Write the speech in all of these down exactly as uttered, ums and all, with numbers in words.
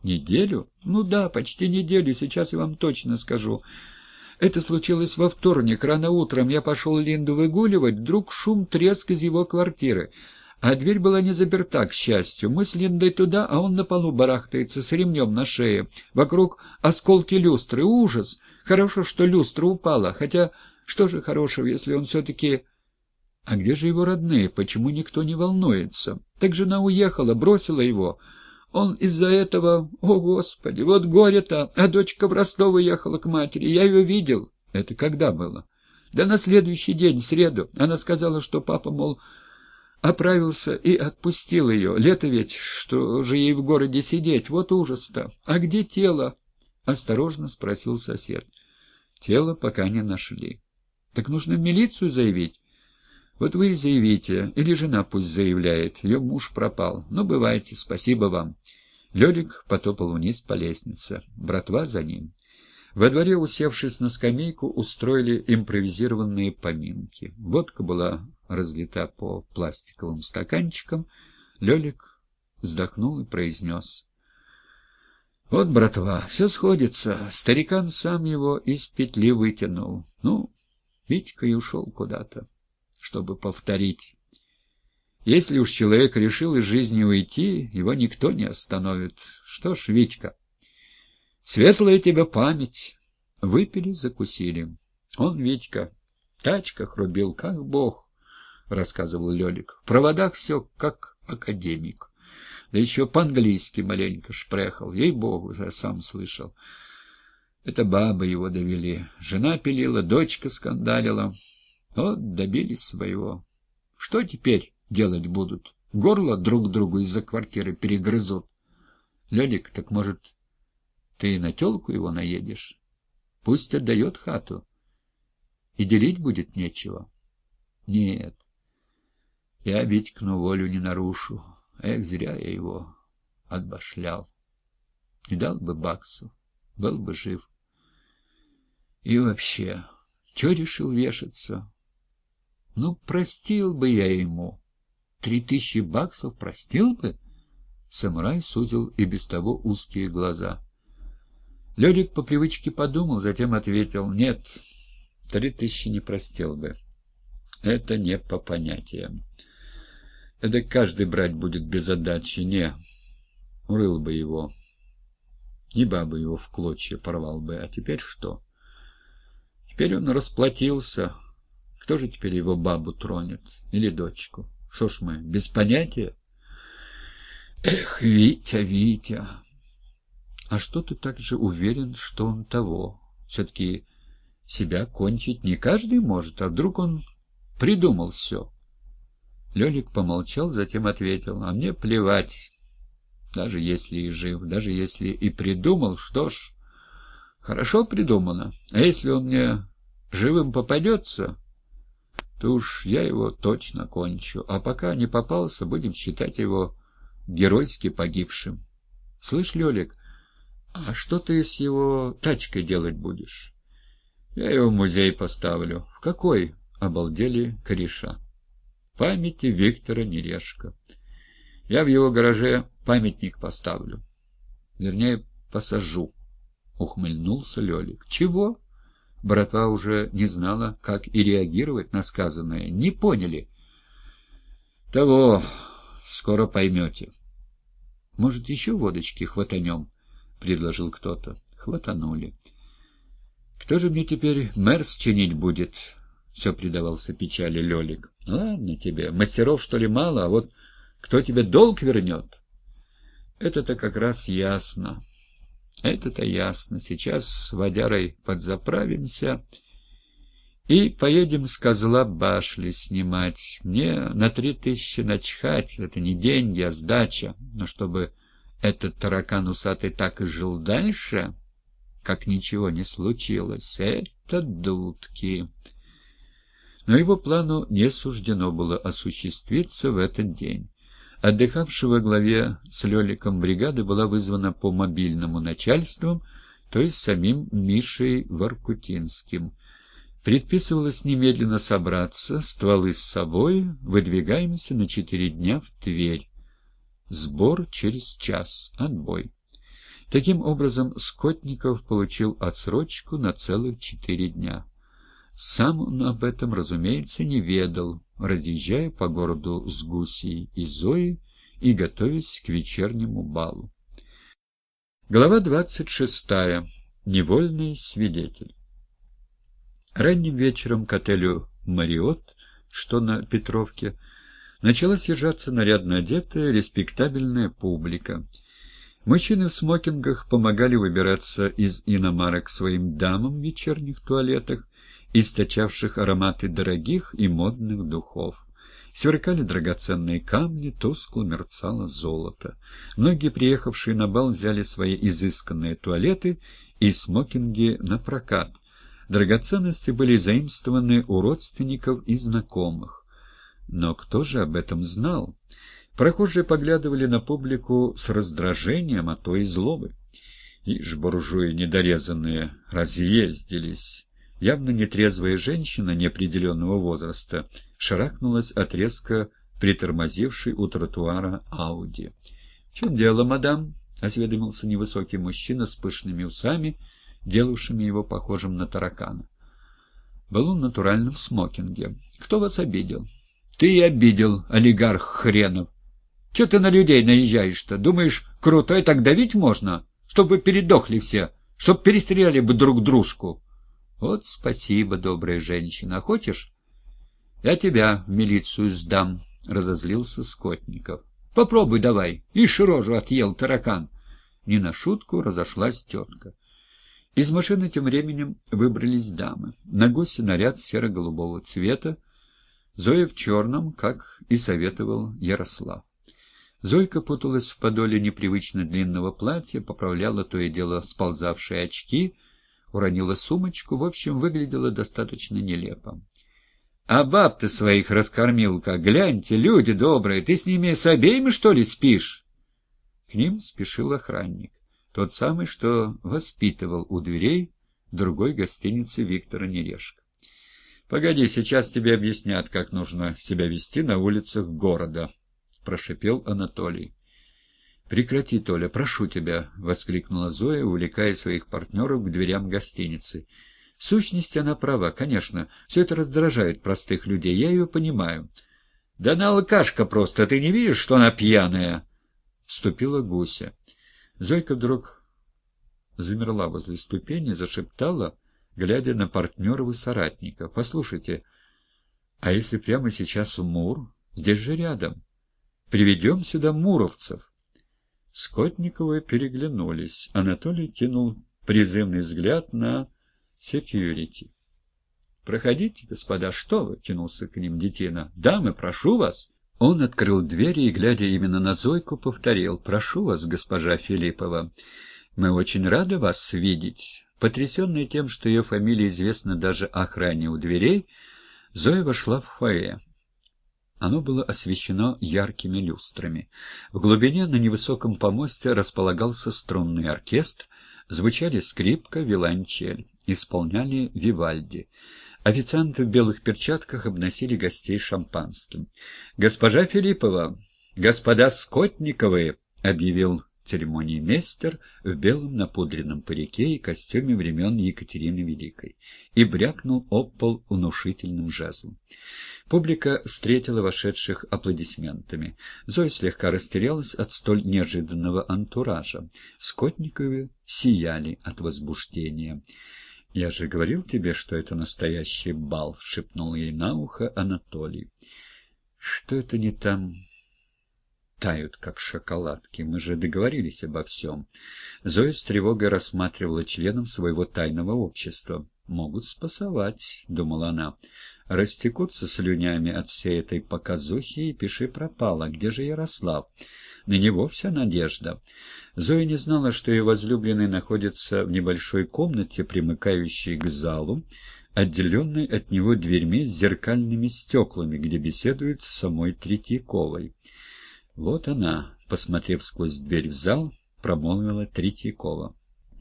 Неделю? Ну да, почти неделю, сейчас я вам точно скажу. Это случилось во вторник, рано утром. Я пошел Линду выгуливать, вдруг шум, треск из его квартиры. А дверь была не заперта, к счастью. Мы с Линдой туда, а он на полу барахтается с ремнем на шее. Вокруг осколки люстры. Ужас! Хорошо, что люстра упала. Хотя, что же хорошего, если он все-таки... А где же его родные? Почему никто не волнуется? Так жена уехала, бросила его. Он из-за этого... О, Господи, вот горе-то! А дочка в Ростов уехала к матери. Я ее видел. Это когда было? Да на следующий день, в среду. Она сказала, что папа, мол, оправился и отпустил ее. Лето ведь, что же ей в городе сидеть? Вот ужас-то. А где тело? Осторожно спросил сосед. Тело пока не нашли. Так нужно в милицию заявить. Вот вы и заявите, или жена пусть заявляет, ее муж пропал. Ну, бывайте, спасибо вам. Лёлик потопал вниз по лестнице, братва за ним. Во дворе, усевшись на скамейку, устроили импровизированные поминки. Водка была разлита по пластиковым стаканчикам. Лёлик вздохнул и произнес. Вот, братва, все сходится. Старикан сам его из петли вытянул. Ну, Витька и ушел куда-то, чтобы повторить. Если уж человек решил из жизни уйти, его никто не остановит. Что ж, Витька, светлая тебе память. Выпили, закусили. Он, Витька, в тачках рубил, как бог, рассказывал Лёлик. В проводах все, как академик. Да еще по-английски маленько шпрехал. Ей-богу, я сам слышал. Это бабы его довели. Жена пилила, дочка скандалила. Вот добились своего. Что теперь делать будут? Горло друг другу из-за квартиры перегрызут. Лёлик, так может, ты и на тёлку его наедешь? Пусть отдает хату. И делить будет нечего. Нет, я Витькину волю не нарушу. Эх, зря я его отбашлял. Не дал бы баксов, был бы жив. И вообще, чё решил вешаться? Ну, простил бы я ему. Три тысячи баксов простил бы? Самурай сузил и без того узкие глаза. Лёлик по привычке подумал, затем ответил: нет, три тысячи не простил бы. Это не по понятиям. Это каждый брать будет без отдачи. Не, урыл бы его. И бабу его в клочья порвал бы. А теперь что? Теперь он расплатился. Кто же теперь его бабу тронет? Или дочку? Что ж мы, без понятия? Эх, Витя, Витя. А что ты так же уверен, что он того? Все-таки себя кончить не каждый может, а вдруг он придумал все? Лёлик помолчал, затем ответил: а мне плевать, даже если и жив, даже если и придумал, что ж, хорошо придумано. А если он мне живым попадется, то уж я его точно кончу. А пока не попался, будем считать его геройски погибшим. Слышь, Лёлик, а что ты с его тачкой делать будешь? Я его в музей поставлю. В какой? Обалдели кореша. Памяти Виктора Нерешко. Я в его гараже памятник поставлю. Вернее, посажу. Ухмыльнулся Лёлик. Чего? Братва уже не знала, как и реагировать на сказанное. Не поняли. Того скоро поймете. Может, еще водочки хватанем? Предложил кто-то. Хватанули. Кто же мне теперь мерс чинить будет? Все предавался печали Лёлик. Ладно тебе, мастеров что ли мало, а вот кто тебе долг вернет? Это-то как раз ясно. Это-то ясно. Сейчас с водярой подзаправимся и поедем с козла башли снимать. Мне на три тысячи начхать. Это не деньги, а сдача. Но чтобы этот таракан усатый так и жил дальше, как ничего не случилось, это дудки. Но его плану не суждено было осуществиться в этот день. Отдыхавшая во главе с Лёликом бригады была вызвана по мобильному начальством, то есть самим Мишей Воркутинским. Предписывалось немедленно собраться, стволы с собой, выдвигаемся на четыре дня в Тверь. Сбор через час, отбой. Таким образом, Скотников получил отсрочку на целых четыре дня. Сам он об этом, разумеется, не ведал, разъезжая по городу с Гусей и Зоей и готовясь к вечернему балу. Глава двадцать шестая. Невольный свидетель. Ранним вечером к отелю «Мариотт», что на Петровке, начала съезжаться нарядно одетая, респектабельная публика. Мужчины в смокингах помогали выбираться из иномарок своим дамам в вечерних туалетах, источавших ароматы дорогих и модных духов. Сверкали драгоценные камни, тускло мерцало золото. Многие, приехавшие на бал, взяли свои изысканные туалеты и смокинги на прокат. Драгоценности были заимствованы у родственников и знакомых. Но кто же об этом знал? Прохожие поглядывали на публику с раздражением, а то и злобой. Ишь, буржуи недорезанные, разъездились. Явно нетрезвая женщина неопределенного возраста шарахнулась от резко притормозившей у тротуара Ауди. — В чем дело, мадам? — осведомился невысокий мужчина с пышными усами, делавшими его похожим на таракана. Был он в натуральном смокинге. — Кто вас обидел? — Ты и обидел, олигарх хренов. Че ты на людей наезжаешь-то? Думаешь, крутой так давить можно? Чтоб вы передохли все, чтоб перестреляли бы друг дружку. — Вот спасибо, добрая женщина. А хочешь, я тебя в милицию сдам, — разозлился Скотников. — Попробуй давай. Ишь, рожу отъел таракан. Не на шутку разошлась тетка. Из машины тем временем выбрались дамы. На гости наряд серо-голубого цвета, Зоя в черном, как и советовал Ярослав. Зойка путалась в подоле непривычно длинного платья, поправляла то и дело сползавшие очки, уронила сумочку, в общем, выглядела достаточно нелепо. — А баб ты своих раскормил-ка, гляньте, люди добрые, ты с ними с обеими, что ли, спишь? К ним спешил охранник, тот самый, что воспитывал у дверей другой гостиницы Виктора Нерешко. — Погоди, сейчас тебе объяснят, как нужно себя вести на улицах города, — прошипел Анатолий. — Прекрати, Толя, прошу тебя, — воскликнула Зоя, увлекая своих партнеров к дверям гостиницы. В сущности, она права, конечно, все это раздражает простых людей, я ее понимаю. — Да она алкашка просто, ты не видишь, что она пьяная? — вступила Гуся. Зойка вдруг замерла возле ступени, зашептала, глядя на партнеров и соратников. — Послушайте, а если прямо сейчас в Мур? Здесь же рядом. Приведем сюда муровцев. Скотниковы переглянулись. Анатолий кинул призывный взгляд на секьюрити. — Проходите, господа, что вы? — кинулся к ним детина. — Дамы, прошу вас. Он открыл двери и, глядя именно на Зойку, повторил: — Прошу вас, госпожа Филиппова. Мы очень рады вас видеть. Потрясенная тем, что ее фамилия известна даже охране у дверей, Зоя вошла в фойе. Оно было освещено яркими люстрами. В глубине на невысоком помосте располагался струнный оркестр, звучали скрипка, виолончель, исполняли Вивальди. Официанты в белых перчатках обносили гостей шампанским. — Госпожа Филиппова, господа Скотниковы, — объявил церемониймейстер в белом напудренном парике и костюме времен Екатерины Великой, и брякнул об пол внушительным жезлом. Публика встретила вошедших аплодисментами. Зоя слегка растерялась от столь неожиданного антуража. Скотниковы сияли от возбуждения. — Я же говорил тебе, что это настоящий бал, — шепнул ей на ухо Анатолий. — Что это не там тают, как шоколадки? Мы же договорились обо всем. Зоя с тревогой рассматривала членов своего тайного общества. — Могут спасовать, — думала она. Растекутся слюнями от всей этой показухи, и пиши пропало. Где же Ярослав? На него вся надежда. Зоя не знала, что ее возлюбленный находится в небольшой комнате, примыкающей к залу, отделенной от него дверьми с зеркальными стеклами, где беседует с самой Третьяковой. Вот она, посмотрев сквозь дверь в зал, промолвила Третьякова.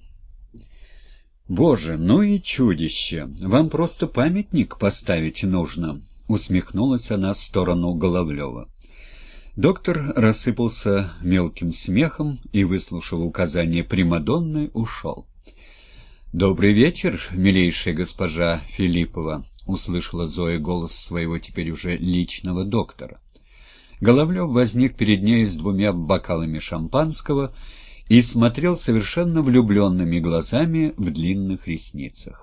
«Боже, ну и чудище! Вам просто памятник поставить нужно!» — усмехнулась она в сторону Головлева. Доктор рассыпался мелким смехом и, выслушав указание Примадонны, ушел. «Добрый вечер, милейшая госпожа Филиппова», — услышала Зоя голос своего теперь уже личного доктора. Головлев возник перед нею с двумя бокалами шампанского и смотрел совершенно влюбленными глазами в длинных ресницах.